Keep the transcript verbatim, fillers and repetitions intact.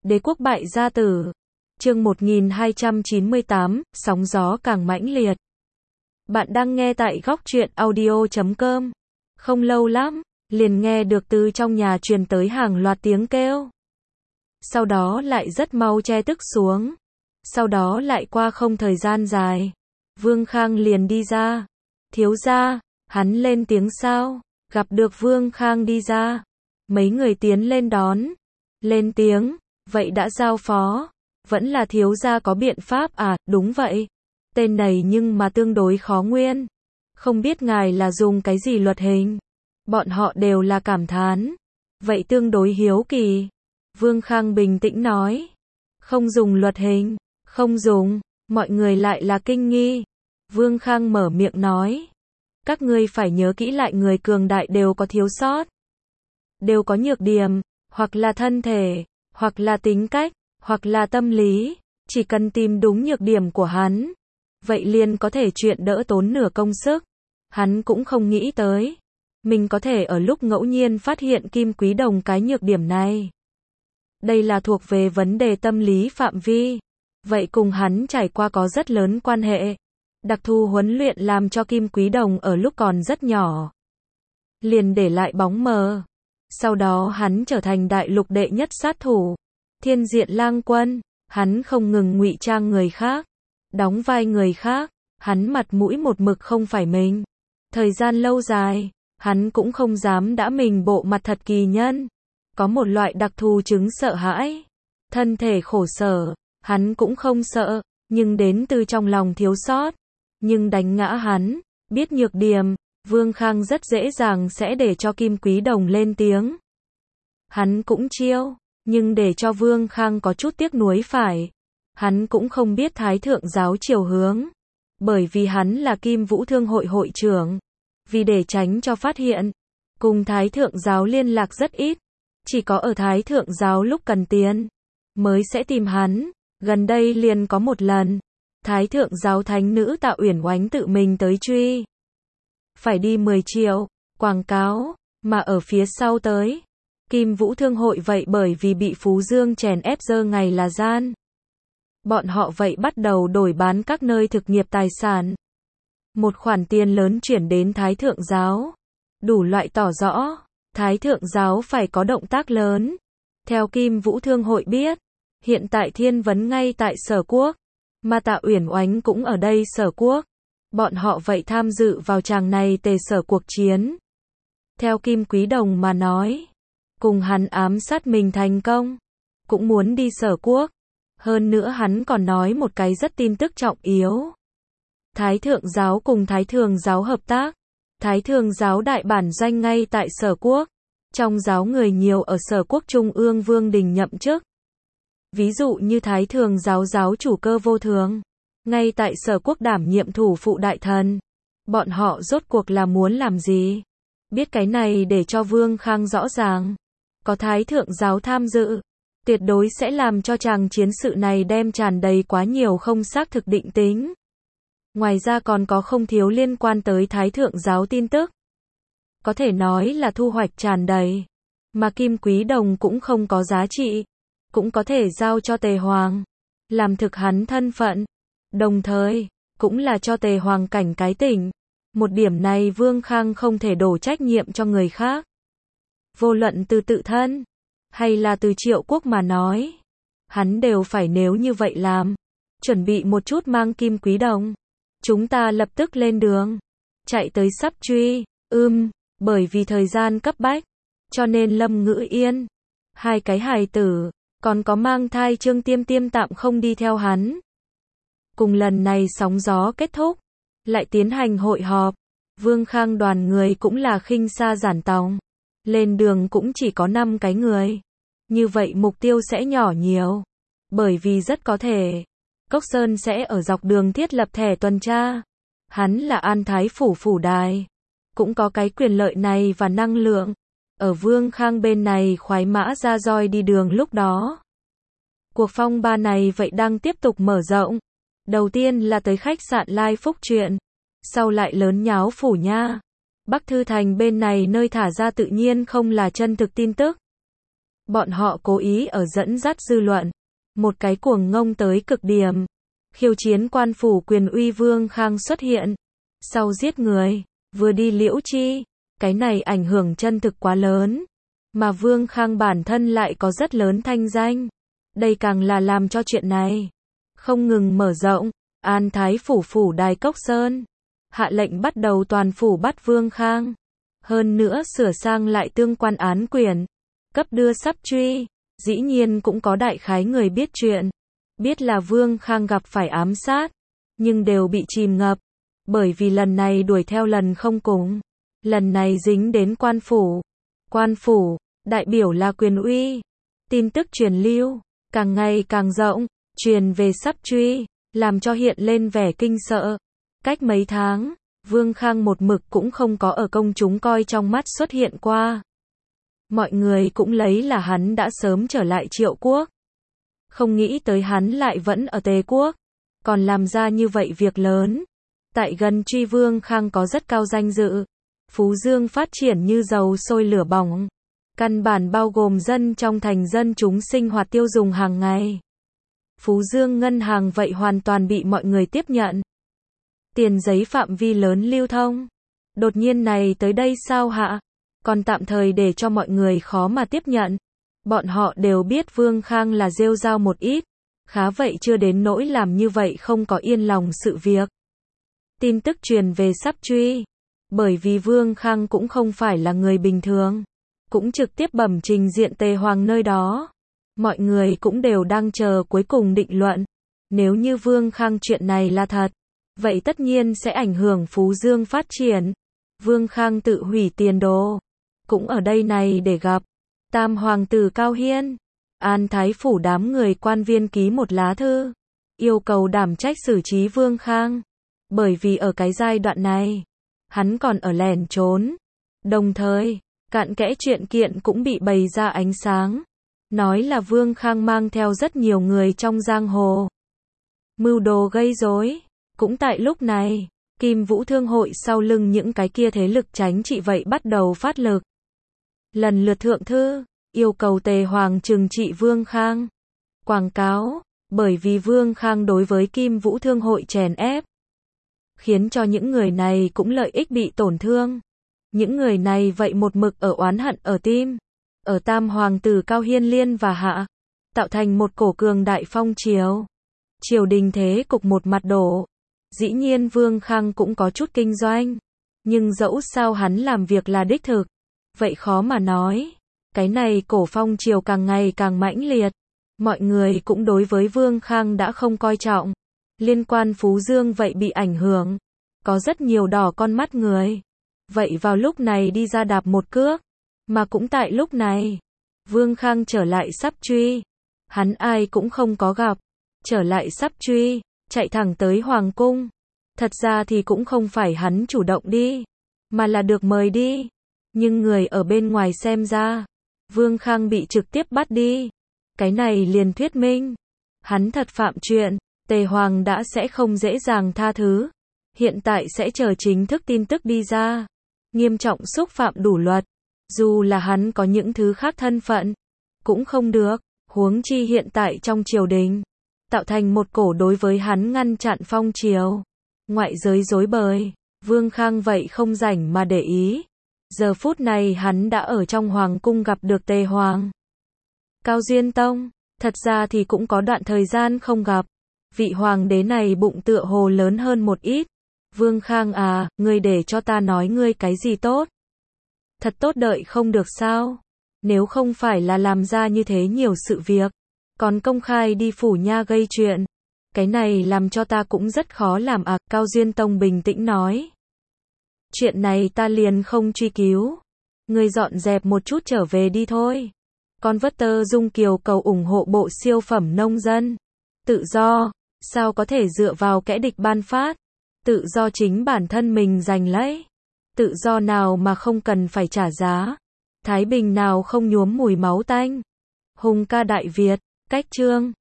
Đế quốc bại gia tử. Chương một nghìn hai trăm chín mươi tám, sóng gió càng mãnh liệt. Bạn đang nghe tại góc truyện audio chấm com. Không lâu lắm, liền nghe được từ trong nhà truyền tới hàng loạt tiếng kêu. Sau đó lại rất mau che tức xuống. Sau đó lại qua không thời gian dài, Vương Khang liền đi ra. Thiếu gia, hắn lên tiếng sao? Gặp được Vương Khang đi ra, mấy người tiến lên đón. Lên tiếng, vậy đã giao phó, vẫn là thiếu gia có biện pháp à? Đúng vậy, tên này nhưng mà tương đối khó nguyên. Không biết ngài là dùng cái gì luật hình? Bọn họ đều là cảm thán. Vậy tương đối hiếu kỳ. Vương Khang bình tĩnh nói. Không dùng luật hình, không dùng, mọi người lại là kinh nghi. Vương Khang mở miệng nói. Các ngươi phải nhớ kỹ lại, người cường đại đều có thiếu sót. Đều có nhược điểm, hoặc là thân thể, hoặc là tính cách, hoặc là tâm lý. Chỉ cần tìm đúng nhược điểm của hắn, vậy liền có thể chuyện đỡ tốn nửa công sức. Hắn cũng không nghĩ tới, mình có thể ở lúc ngẫu nhiên phát hiện Kim Quý Đồng cái nhược điểm này. Đây là thuộc về vấn đề tâm lý phạm vi. Vậy cùng hắn trải qua có rất lớn quan hệ. Đặc thù huấn luyện làm cho Kim Quý Đồng ở lúc còn rất nhỏ liền để lại bóng mờ. Sau đó hắn trở thành đại lục đệ nhất sát thủ, Thiên Diện Lang Quân. Hắn không ngừng ngụy trang người khác, đóng vai người khác. Hắn mặt mũi một mực không phải mình. Thời gian lâu dài, hắn cũng không dám đã mình bộ mặt thật kỳ nhân. Có một loại đặc thù chứng sợ hãi, thân thể khổ sở, hắn cũng không sợ, nhưng đến từ trong lòng thiếu sót. Nhưng đánh ngã hắn, biết nhược điểm, Vương Khang rất dễ dàng sẽ để cho Kim Quý Đồng lên tiếng. Hắn cũng chiêu, nhưng để cho Vương Khang có chút tiếc nuối phải. Hắn cũng không biết Thái Thượng giáo chiều hướng, bởi vì hắn là Kim Vũ Thương hội hội trưởng. Vì để tránh cho phát hiện, cùng Thái Thượng giáo liên lạc rất ít. Chỉ có ở Thái Thượng giáo lúc cần tiền, mới sẽ tìm hắn. Gần đây liền có một lần, Thái Thượng giáo thánh nữ Tạ Uyển Oánh tự mình tới truy. Phải đi mười triệu, quảng cáo, mà ở phía sau tới. Kim Vũ Thương hội vậy bởi vì bị Phú Dương chèn ép dơ ngày là gian. Bọn họ vậy bắt đầu đổi bán các nơi thực nghiệp tài sản. Một khoản tiền lớn chuyển đến Thái Thượng giáo. Đủ loại tỏ rõ, Thái Thượng giáo phải có động tác lớn. Theo Kim Vũ Thương hội biết, hiện tại Thiên Vấn ngay tại Sở Quốc, mà Tạ Uyển Oánh cũng ở đây Sở Quốc. Bọn họ vậy tham dự vào tràng này tề sở cuộc chiến. Theo Kim Quý Đồng mà nói, cùng hắn ám sát mình thành công, cũng muốn đi Sở Quốc. Hơn nữa hắn còn nói một cái rất tin tức trọng yếu. Thái Thượng giáo cùng Thái Thường giáo hợp tác. Thái Thường giáo đại bản doanh ngay tại Sở Quốc. Trong giáo người nhiều ở Sở Quốc Trung ương Vương Đình nhậm chức. Ví dụ như Thái Thường giáo giáo chủ Cơ Vô Thường, ngay tại Sở Quốc đảm nhiệm thủ phụ đại thần. Bọn họ rốt cuộc là muốn làm gì? Biết cái này để cho Vương Khang rõ ràng. Có Thái Thượng giáo tham dự, tuyệt đối sẽ làm cho chàng chiến sự này đem tràn đầy quá nhiều không xác thực định tính. Ngoài ra còn có không thiếu liên quan tới Thái Thượng giáo tin tức. Có thể nói là thu hoạch tràn đầy. Mà Kim Quý Đồng cũng không có giá trị. Cũng có thể giao cho Tề Hoàng, làm thực hắn thân phận. Đồng thời, cũng là cho Tề Hoàng cảnh cái tỉnh. Một điểm này Vương Khang không thể đổ trách nhiệm cho người khác. Vô luận từ tự thân, hay là từ Triệu Quốc mà nói, hắn đều phải nếu như vậy làm. Chuẩn bị một chút mang Kim Quý Đồng. Chúng ta lập tức lên đường. Chạy tới sắp truy. Ưm, bởi vì thời gian cấp bách, cho nên Lâm Ngữ Yên, hai cái hài tử, còn có mang thai Trương Tiêm Tiêm tạm không đi theo hắn. Cùng lần này sóng gió kết thúc, lại tiến hành hội họp. Vương Khang đoàn người cũng là khinh xa giản tòng. Lên đường cũng chỉ có năm cái người. Như vậy mục tiêu sẽ nhỏ nhiều. Bởi vì rất có thể, Cốc Sơn sẽ ở dọc đường thiết lập thẻ tuần tra. Hắn là An Thái phủ phủ đài, cũng có cái quyền lợi này và năng lượng. Ở Vương Khang bên này khoái mã ra roi đi đường lúc đó. Cuộc phong ba này vậy đang tiếp tục mở rộng. Đầu tiên là tới khách sạn Lai Phúc chuyện, sau lại lớn nháo Phủ Nha. Bắc Thư Thành bên này nơi thả ra tự nhiên không là chân thực tin tức. Bọn họ cố ý ở dẫn dắt dư luận. Một cái cuồng ngông tới cực điểm. Khiêu chiến quan phủ quyền uy Vương Khang xuất hiện. Sau giết người, vừa đi liễu chi. Cái này ảnh hưởng chân thực quá lớn. Mà Vương Khang bản thân lại có rất lớn thanh danh. Đây càng là làm cho chuyện này không ngừng mở rộng. An Thái phủ phủ đài Cốc Sơn hạ lệnh bắt đầu toàn phủ bắt Vương Khang. Hơn nữa sửa sang lại tương quan án quyển, cấp đưa sắp truy. Dĩ nhiên cũng có đại khái người biết chuyện, biết là Vương Khang gặp phải ám sát, nhưng đều bị chìm ngập, bởi vì lần này đuổi theo lần không cùng. Lần này dính đến quan phủ. Quan phủ, đại biểu là quyền uy. Tin tức truyền lưu, càng ngày càng rộng, truyền về sắp truy, làm cho hiện lên vẻ kinh sợ. Cách mấy tháng, Vương Khang một mực cũng không có ở công chúng coi trong mắt xuất hiện qua. Mọi người cũng lấy là hắn đã sớm trở lại Triệu Quốc. Không nghĩ tới hắn lại vẫn ở Tề Quốc, còn làm ra như vậy việc lớn. Tại gần truy Vương Khang có rất cao danh dự. Phú Dương phát triển như dầu sôi lửa bỏng. Căn bản bao gồm dân trong thành dân chúng sinh hoạt tiêu dùng hàng ngày. Phú Dương ngân hàng vậy hoàn toàn bị mọi người tiếp nhận. Tiền giấy phạm vi lớn lưu thông. Đột nhiên này tới đây sao hạ? Còn tạm thời để cho mọi người khó mà tiếp nhận. Bọn họ đều biết Vương Khang là rêu rao một ít. Khá vậy chưa đến nỗi làm như vậy không có yên lòng sự việc. Tin tức truyền về sắp truy. Bởi vì Vương Khang cũng không phải là người bình thường. Cũng trực tiếp bẩm trình diện Tề Hoàng nơi đó. Mọi người cũng đều đang chờ cuối cùng định luận. Nếu như Vương Khang chuyện này là thật, vậy tất nhiên sẽ ảnh hưởng Phú Dương phát triển. Vương Khang tự hủy tiền đồ. Cũng ở đây này để gặp. Tam Hoàng tử Cao Hiên. An Thái phủ đám người quan viên ký một lá thư. Yêu cầu đảm trách xử trí Vương Khang. Bởi vì ở cái giai đoạn này, hắn còn ở lẻn trốn. Đồng thời, cặn kẽ chuyện kiện cũng bị bày ra ánh sáng. Nói là Vương Khang mang theo rất nhiều người trong giang hồ. Mưu đồ gây rối. Cũng tại lúc này, Kim Vũ Thương hội sau lưng những cái kia thế lực chính trị vậy bắt đầu phát lực. Lần lượt thượng thư, yêu cầu Tề Hoàng trừng trị Vương Khang. Quảng cáo, bởi vì Vương Khang đối với Kim Vũ Thương hội chèn ép, khiến cho những người này cũng lợi ích bị tổn thương. Những người này vậy một mực ở oán hận ở tim. Ở Tam Hoàng tử Cao Hiên liên và hạ, tạo thành một cổ cường đại phong triều. Triều đình thế cục một mặt đổ. Dĩ nhiên Vương Khang cũng có chút kinh doanh. Nhưng dẫu sao hắn làm việc là đích thực. Vậy khó mà nói. Cái này cổ phong triều càng ngày càng mãnh liệt. Mọi người cũng đối với Vương Khang đã không coi trọng. Liên quan Phú Dương vậy bị ảnh hưởng. Có rất nhiều đỏ con mắt người. Vậy vào lúc này đi ra đạp một cước. Mà cũng tại lúc này, Vương Khang trở lại sắp truy. Hắn ai cũng không có gặp. Trở lại sắp truy, chạy thẳng tới Hoàng cung. Thật ra thì cũng không phải hắn chủ động đi, mà là được mời đi. Nhưng người ở bên ngoài xem ra, Vương Khang bị trực tiếp bắt đi. Cái này liền thuyết minh, hắn thật phạm chuyện, Tề Hoàng đã sẽ không dễ dàng tha thứ. Hiện tại sẽ chờ chính thức tin tức đi ra. Nghiêm trọng xúc phạm đủ luật. Dù là hắn có những thứ khác thân phận, cũng không được. Huống chi hiện tại trong triều đình, tạo thành một cổ đối với hắn ngăn chặn phong triều. Ngoại giới rối bời, Vương Khang vậy không rảnh mà để ý. Giờ phút này hắn đã ở trong Hoàng cung gặp được Tề Hoàng. Cao Duyên Tông, thật ra thì cũng có đoạn thời gian không gặp. Vị hoàng đế này bụng tựa hồ lớn hơn một ít. Vương Khang à, ngươi để cho ta nói ngươi cái gì tốt? Thật tốt đợi không được sao? Nếu không phải là làm ra như thế nhiều sự việc, còn công khai đi phủ nha gây chuyện. Cái này làm cho ta cũng rất khó làm à, Cao Duyên Tông bình tĩnh nói. Chuyện này ta liền không truy cứu. Ngươi dọn dẹp một chút trở về đi thôi. Con vất tơ Dung Kiều cầu ủng hộ bộ siêu phẩm nông dân. Tự do, sao có thể dựa vào kẻ địch ban phát. Tự do chính bản thân mình giành lấy. Tự do nào mà không cần phải trả giá. Thái bình nào không nhuốm mùi máu tanh. Hùng ca Đại Việt, cách chương.